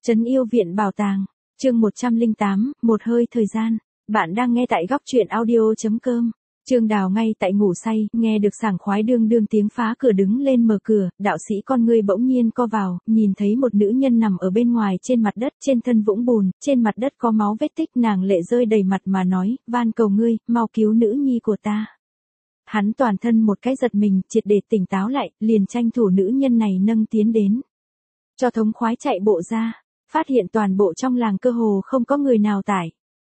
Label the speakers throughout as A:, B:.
A: Trấn Yêu Viện Bảo Tàng, chương 108, một hơi thời gian. Bạn đang nghe tại góc truyện audio.com. Trương Đào ngay tại ngủ say, nghe được sảng khoái đương đương tiếng phá cửa đứng lên mở cửa, đạo sĩ con ngươi bỗng nhiên co vào, nhìn thấy một nữ nhân nằm ở bên ngoài trên mặt đất, trên thân vũng bùn, trên mặt đất có máu vết tích, nàng lệ rơi đầy mặt mà nói, van cầu ngươi, mau cứu nữ nhi của ta. Hắn toàn thân một cái giật mình, triệt để tỉnh táo lại, liền tranh thủ nữ nhân này nâng tiến đến. Cho thống khoái chạy bộ ra, phát hiện toàn bộ trong làng cơ hồ không có người nào tải.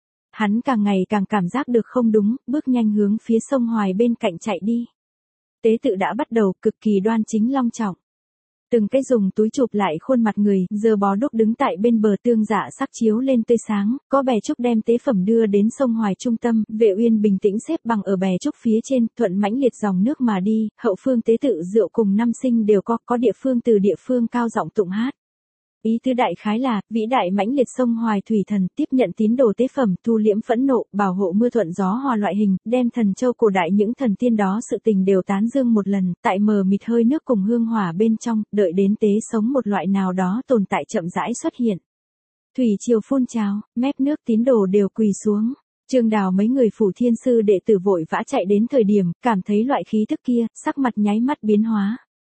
A: Hắn càng ngày càng cảm giác được không đúng, bước nhanh hướng phía sông Hoài bên cạnh chạy đi. Tế tự đã bắt đầu, cực kỳ đoan chính long trọng. Từng cái dùng túi chụp lại khuôn mặt người, giờ bó đúc đứng tại bên bờ tương dạ sắc chiếu lên tươi sáng, có bè trúc đem tế phẩm đưa đến sông Hoài trung tâm, Vệ Uyên bình tĩnh xếp bằng ở bè trúc phía trên, thuận mãnh liệt dòng nước mà đi, hậu phương tế tự rượu cùng năm sinh đều có địa phương từ địa phương cao giọng tụng hát. Ý tứ đại khái là, vĩ đại mãnh liệt sông Hoài thủy thần tiếp nhận tín đồ tế phẩm, thu liễm phẫn nộ, bảo hộ mưa thuận gió hòa loại hình, đem thần châu cổ đại những thần tiên đó sự tình đều tán dương một lần, tại mờ mịt hơi nước cùng hương hỏa bên trong, đợi đến tế sống một loại nào đó tồn tại chậm rãi xuất hiện. Thủy triều phun trào, mép nước tín đồ đều quỳ xuống. Trương Đào mấy người phủ thiên sư đệ tử vội vã chạy đến thời điểm, cảm thấy loại khí tức kia, sắc mặt nháy mắt biến hóa.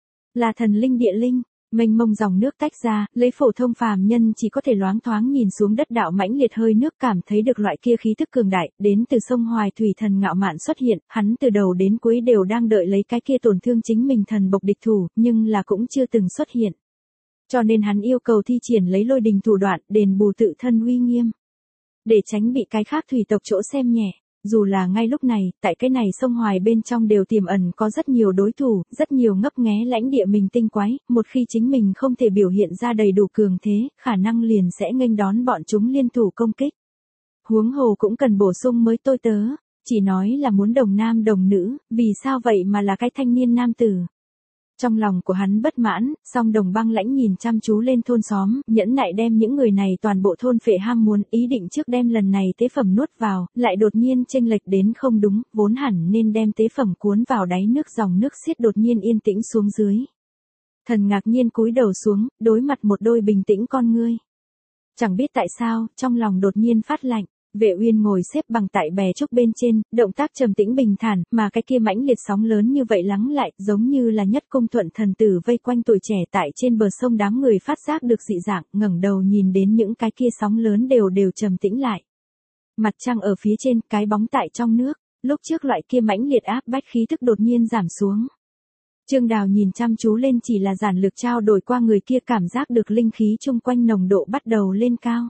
A: Là thần linh địa linh. Mênh mông dòng nước tách ra, lấy phổ thông phàm nhân chỉ có thể loáng thoáng nhìn xuống đất đạo mãnh liệt hơi nước cảm thấy được loại kia khí tức cường đại, đến từ sông Hoài thủy thần ngạo mạn xuất hiện, hắn từ đầu đến cuối đều đang đợi lấy cái kia tổn thương chính mình thần bộc địch thủ, nhưng là cũng chưa từng xuất hiện. Cho nên hắn yêu cầu thi triển lấy lôi đình thủ đoạn, đền bù tự thân uy nghiêm. Để tránh bị cái khác thủy tộc chỗ xem nhẹ. Dù là ngay lúc này, tại cái này sông Hoài bên trong đều tiềm ẩn có rất nhiều đối thủ, rất nhiều ngấp nghé lãnh địa mình tinh quái, một khi chính mình không thể biểu hiện ra đầy đủ cường thế, khả năng liền sẽ nghênh đón bọn chúng liên thủ công kích. Huống hồ cũng cần bổ sung mới tôi tớ, chỉ nói là muốn đồng nam đồng nữ, vì sao vậy mà là cái thanh niên nam tử. Trong lòng của hắn bất mãn, song Đồng Băng Lãnh nhìn chăm chú lên thôn xóm, nhẫn nại đem những người này toàn bộ thôn phệ ham muốn, ý định trước đem lần này tế phẩm nuốt vào, lại đột nhiên chênh lệch đến không đúng, vốn hẳn nên đem tế phẩm cuốn vào đáy nước, dòng nước xiết đột nhiên yên tĩnh xuống dưới. Thần ngạc nhiên cúi đầu xuống, đối mặt một đôi bình tĩnh con ngươi. Chẳng biết tại sao, trong lòng đột nhiên phát lạnh. Vệ Uyên ngồi xếp bằng tại bè trúc bên trên, động tác trầm tĩnh bình thản, mà cái kia mãnh liệt sóng lớn như vậy lắng lại, giống như là nhất cung thuận thần tử vây quanh tuổi trẻ tại trên bờ sông, đám người phát giác được dị dạng, ngẩng đầu nhìn đến những cái kia sóng lớn đều trầm tĩnh lại. Mặt trăng ở phía trên, cái bóng tại trong nước, lúc trước loại kia mãnh liệt áp bách khí tức đột nhiên giảm xuống. Trương Đào nhìn chăm chú lên, chỉ là giản lược trao đổi qua người kia, cảm giác được linh khí chung quanh nồng độ bắt đầu lên cao.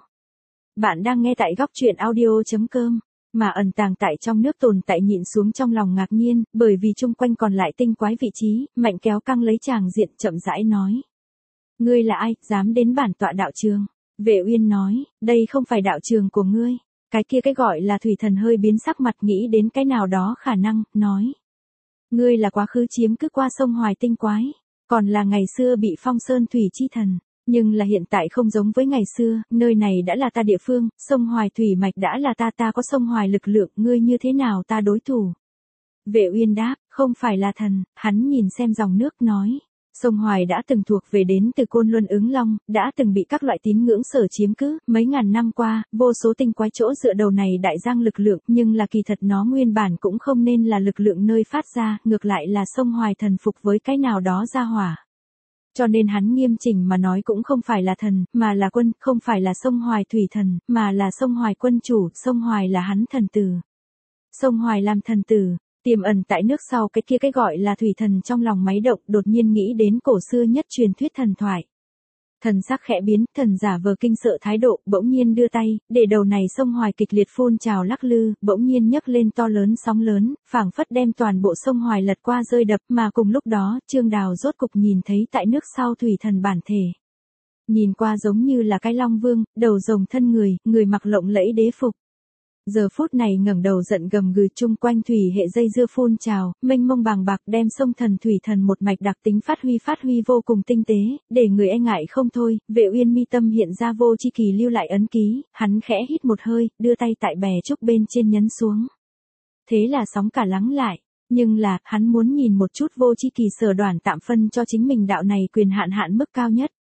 A: Bạn đang nghe tại góc truyện audio.com, mà ẩn tàng tại trong nước tồn tại nhịn xuống trong lòng ngạc nhiên, bởi vì chung quanh còn lại tinh quái vị trí, mạnh kéo căng lấy chàng diện chậm rãi nói. Ngươi là ai, dám đến bản tọa đạo trường? Vệ Uyên nói, đây không phải đạo trường của ngươi. Cái kia cái gọi là thủy thần hơi biến sắc mặt, nghĩ đến cái nào đó khả năng, nói. Ngươi là quá khứ chiếm cứ qua sông Hoài tinh quái, còn là ngày xưa bị phong sơn thủy chi thần. Nhưng là hiện tại không giống với ngày xưa, nơi này đã là ta địa phương, sông Hoài thủy mạch đã là ta có sông Hoài lực lượng, ngươi như thế nào ta đối thủ? Vệ Uyên đáp, không phải là thần, hắn nhìn xem dòng nước nói. Sông Hoài đã từng thuộc về đến từ Côn Luân Ứng Long, đã từng bị các loại tín ngưỡng sở chiếm cứ, mấy ngàn năm qua, vô số tinh quái chỗ dựa đầu này đại giang lực lượng, nhưng là kỳ thật nó nguyên bản cũng không nên là lực lượng nơi phát ra, ngược lại là sông Hoài thần phục với cái nào đó ra hỏa. Cho nên hắn nghiêm chỉnh mà nói cũng không phải là thần, mà là quân, không phải là sông Hoài thủy thần, mà là sông Hoài quân chủ, sông Hoài là hắn thần tử. Sông Hoài làm thần tử, tiềm ẩn tại nước sau cái kia cái gọi là thủy thần, trong lòng máy động, đột nhiên nghĩ đến cổ xưa nhất truyền thuyết thần thoại. Thần sắc khẽ biến, thần giả vờ kinh sợ thái độ, bỗng nhiên đưa tay, để đầu này sông Hoài kịch liệt phun trào lắc lư, bỗng nhiên nhấc lên to lớn sóng lớn, phảng phất đem toàn bộ sông Hoài lật qua rơi đập, mà cùng lúc đó, Trương Đào rốt cục nhìn thấy tại nước sau thủy thần bản thể. Nhìn qua giống như là cái long vương, đầu rồng thân người mặc lộng lẫy đế phục. Giờ phút này ngẩng đầu giận gầm gừ, chung quanh thủy hệ dây dưa phun trào, mênh mông bàng bạc, đem sông thần thủy thần một mạch đặc tính phát huy vô cùng tinh tế, để người e ngại không thôi. Vệ Uyên mi tâm hiện ra vô chi kỳ lưu lại ấn ký, hắn khẽ hít một hơi, đưa tay tại bè trúc bên trên nhấn xuống. Thế là sóng cả lắng lại, nhưng là, hắn muốn nhìn một chút vô chi kỳ sở đoản tạm phân cho chính mình đạo này quyền hạn mức cao nhất.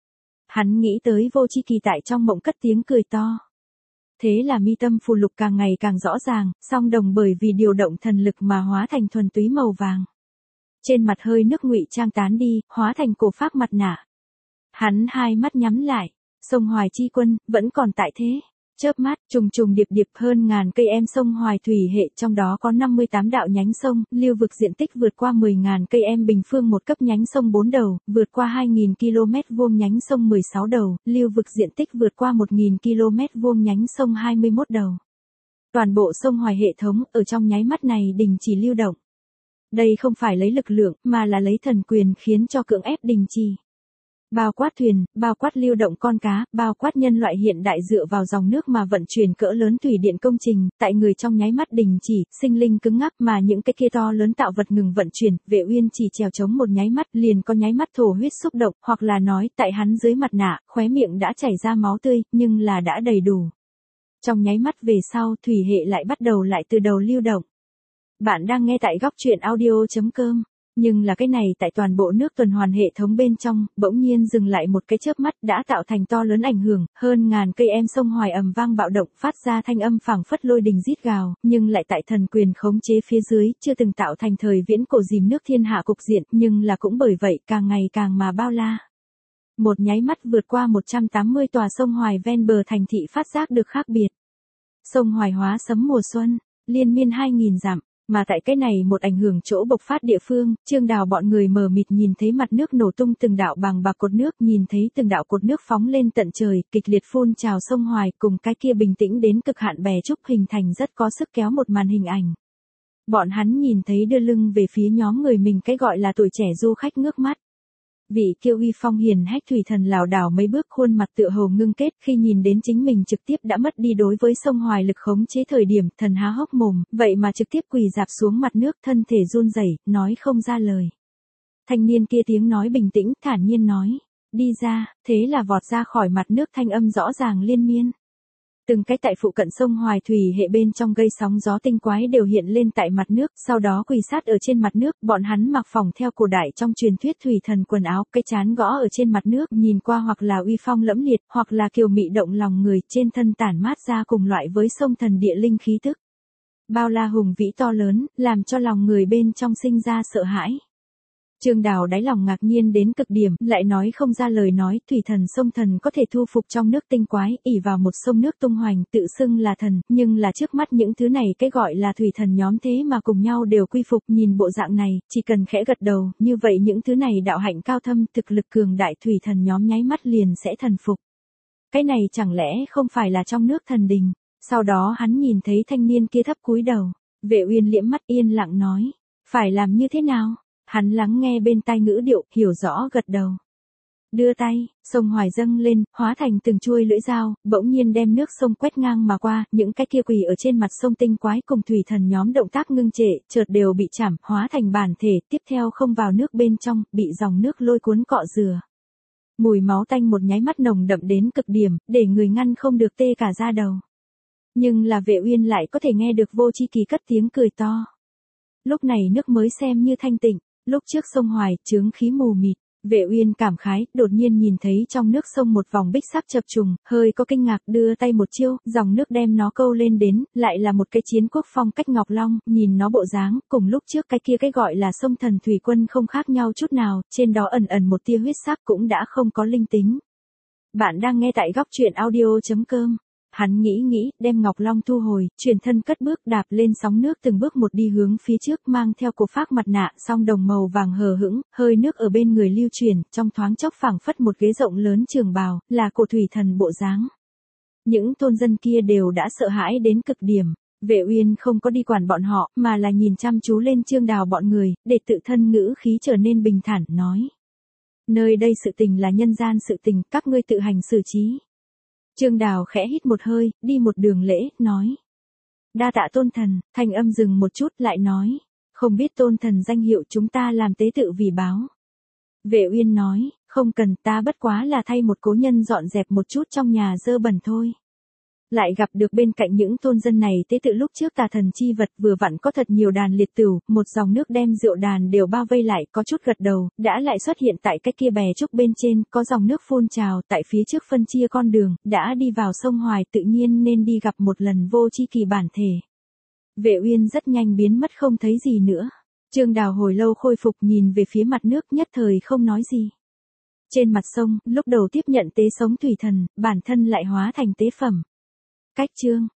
A: Hắn nghĩ tới Vô Chi Kỳ tại trong mộng cất tiếng cười to. Thế là mi tâm phù lục càng ngày càng rõ ràng, song đồng bởi vì điều động thần lực mà hóa thành thuần túy màu vàng. Trên mặt hơi nước ngụy trang tán đi, hóa thành cổ phác mặt nạ. Hắn hai mắt nhắm lại, sông Hoài Chi Quân vẫn còn tại thế. Chớp mắt, trùng trùng điệp điệp hơn ngàn cây em sông Hoài thủy hệ, trong đó có 58 đạo nhánh sông, lưu vực diện tích vượt qua 10.000 cây em bình phương một cấp nhánh sông 4 đầu, vượt qua 2.000 km vuông nhánh sông 16 đầu, lưu vực diện tích vượt qua 1.000 km vuông nhánh sông 21 đầu. Toàn bộ sông Hoài hệ thống ở trong nháy mắt này đình chỉ lưu động. Đây không phải lấy lực lượng, mà là lấy thần quyền khiến cho cưỡng ép đình chỉ. Bao quát thuyền, bao quát lưu động con cá, bao quát nhân loại hiện đại dựa vào dòng nước mà vận chuyển cỡ lớn thủy điện công trình, tại người trong nháy mắt đình chỉ, sinh linh cứng ngắc mà những cái kia to lớn tạo vật ngừng vận chuyển, Vệ Uyên chỉ trèo chống một nháy mắt liền có nháy mắt thổ huyết xúc động, hoặc là nói tại hắn dưới mặt nạ, khóe miệng đã chảy ra máu tươi, nhưng là đã đầy đủ. Trong nháy mắt về sau, thủy hệ lại bắt đầu lại từ đầu lưu động. Bạn đang nghe tại góc truyện audio.com. Nhưng là cái này tại toàn bộ nước tuần hoàn hệ thống bên trong, bỗng nhiên dừng lại một cái chớp mắt đã tạo thành to lớn ảnh hưởng, hơn ngàn cây em sông Hoài ầm vang bạo động phát ra thanh âm phảng phất lôi đình rít gào, nhưng lại tại thần quyền khống chế phía dưới, chưa từng tạo thành thời viễn cổ dìm nước thiên hạ cục diện, nhưng là cũng bởi vậy càng ngày càng mà bao la. Một nháy mắt vượt qua 180 tòa sông Hoài ven bờ thành thị phát giác được khác biệt. Sông Hoài hóa sấm mùa xuân, liên miên 2.000 dặm. Mà tại cái này một ảnh hưởng chỗ bộc phát địa phương, Trương Đào bọn người mờ mịt nhìn thấy mặt nước nổ tung từng đạo bằng bạc cột nước, nhìn thấy từng đạo cột nước phóng lên tận trời, kịch liệt phun trào sông Hoài, cùng cái kia bình tĩnh đến cực hạn bè trúc hình thành rất có sức kéo một màn hình ảnh. Bọn hắn nhìn thấy đưa lưng về phía nhóm người mình cái gọi là tuổi trẻ du khách ngước mắt. Vị kiêu uy phong hiền hách thủy thần lảo đảo mấy bước, khuôn mặt tựa hồ ngưng kết khi nhìn đến chính mình trực tiếp đã mất đi đối với sông Hoài lực khống chế thời điểm, thần há hốc mồm, vậy mà trực tiếp quỳ rạp xuống mặt nước, thân thể run rẩy, nói không ra lời. Thanh niên kia tiếng nói bình tĩnh, thản nhiên nói, đi ra, thế là vọt ra khỏi mặt nước, thanh âm rõ ràng liên miên. Từng cái tại phụ cận sông Hoài thủy hệ bên trong gây sóng gió tinh quái đều hiện lên tại mặt nước, sau đó quỳ sát ở trên mặt nước, bọn hắn mặc phòng theo cổ đại trong truyền thuyết thủy thần quần áo, cái trán gõ ở trên mặt nước, nhìn qua hoặc là uy phong lẫm liệt, hoặc là kiều mị động lòng người, trên thân tản mát ra cùng loại với sông thần địa linh khí tức. Bao la hùng vĩ to lớn, làm cho lòng người bên trong sinh ra sợ hãi. Trương Đào đáy lòng ngạc nhiên đến cực điểm, lại nói không ra lời nói, thủy thần sông thần có thể thu phục trong nước tinh quái, ỷ vào một sông nước tung hoành, tự xưng là thần, nhưng là trước mắt những thứ này cái gọi là thủy thần nhóm thế mà cùng nhau đều quy phục, nhìn bộ dạng này, chỉ cần khẽ gật đầu, như vậy những thứ này đạo hạnh cao thâm, thực lực cường đại thủy thần nhóm nháy mắt liền sẽ thần phục. Cái này chẳng lẽ không phải là trong nước thần đình? Sau đó hắn nhìn thấy thanh niên kia thấp cúi đầu, Vệ Uyên liễm mắt yên lặng nói, phải làm như thế nào? Hắn lắng nghe bên tai ngữ điệu, hiểu rõ gật đầu. Đưa tay, sông Hoài dâng lên, hóa thành từng chuôi lưỡi dao, bỗng nhiên đem nước sông quét ngang mà qua, những cái kia quỳ ở trên mặt sông tinh quái cùng thủy thần nhóm động tác ngưng trệ, chợt đều bị chảm, hóa thành bản thể, tiếp theo không vào nước bên trong, bị dòng nước lôi cuốn cọ rửa. Mùi máu tanh một nháy mắt nồng đậm đến cực điểm, để người ngăn không được tê cả da đầu. Nhưng là Vệ Uyên lại có thể nghe được Vô Chi Kỳ cất tiếng cười to. Lúc này nước mới xem như thanh tịnh. Lúc trước sông Hoài, chướng khí mù mịt, Vệ Uyên cảm khái, đột nhiên nhìn thấy trong nước sông một vòng bích sắc chập trùng, hơi có kinh ngạc, đưa tay một chiêu, dòng nước đem nó câu lên đến, lại là một cái chiến quốc phong cách ngọc long, nhìn nó bộ dáng, cùng lúc trước cái kia cái gọi là sông thần thủy quân không khác nhau chút nào, trên đó ẩn ẩn một tia huyết sắc cũng đã không có linh tính. Bạn đang nghe tại góc truyện audio.com. Hắn nghĩ, đem Ngọc Long thu hồi, chuyển thân cất bước đạp lên sóng nước từng bước một đi hướng phía trước, mang theo cổ phác mặt nạ, song đồng màu vàng hờ hững, hơi nước ở bên người lưu chuyển, trong thoáng chốc phảng phất một ghế rộng lớn trường bào, là cổ thủy thần bộ dáng. Những thôn dân kia đều đã sợ hãi đến cực điểm. Vệ Uyên không có đi quản bọn họ, mà là nhìn chăm chú lên Trương Đào bọn người, để tự thân ngữ khí trở nên bình thản, nói. Nơi đây sự tình là nhân gian sự tình, các ngươi tự hành xử trí. Trương Đào khẽ hít một hơi, đi một đường lễ, nói. Đa tạ tôn thần, thanh âm dừng một chút lại nói. Không biết tôn thần danh hiệu chúng ta làm tế tự vì báo. Vệ Uyên nói, không cần, ta bất quá là thay một cố nhân dọn dẹp một chút trong nhà dơ bẩn thôi. Lại gặp được bên cạnh những thôn dân này tế tự lúc trước tà thần chi vật vừa vặn có thật nhiều đàn liệt tửu, một dòng nước đem rượu đàn đều bao vây lại, có chút gật đầu, đã lại xuất hiện tại cái kia bè trúc bên trên, có dòng nước phun trào, tại phía trước phân chia con đường, đã đi vào sông Hoài tự nhiên nên đi gặp một lần vô chi kỳ bản thể. Vệ Uyên rất nhanh biến mất không thấy gì nữa. Trương Đào hồi lâu khôi phục nhìn về phía mặt nước nhất thời không nói gì. Trên mặt sông, lúc đầu tiếp nhận tế sống thủy thần, bản thân lại hóa thành tế phẩm. Cách chương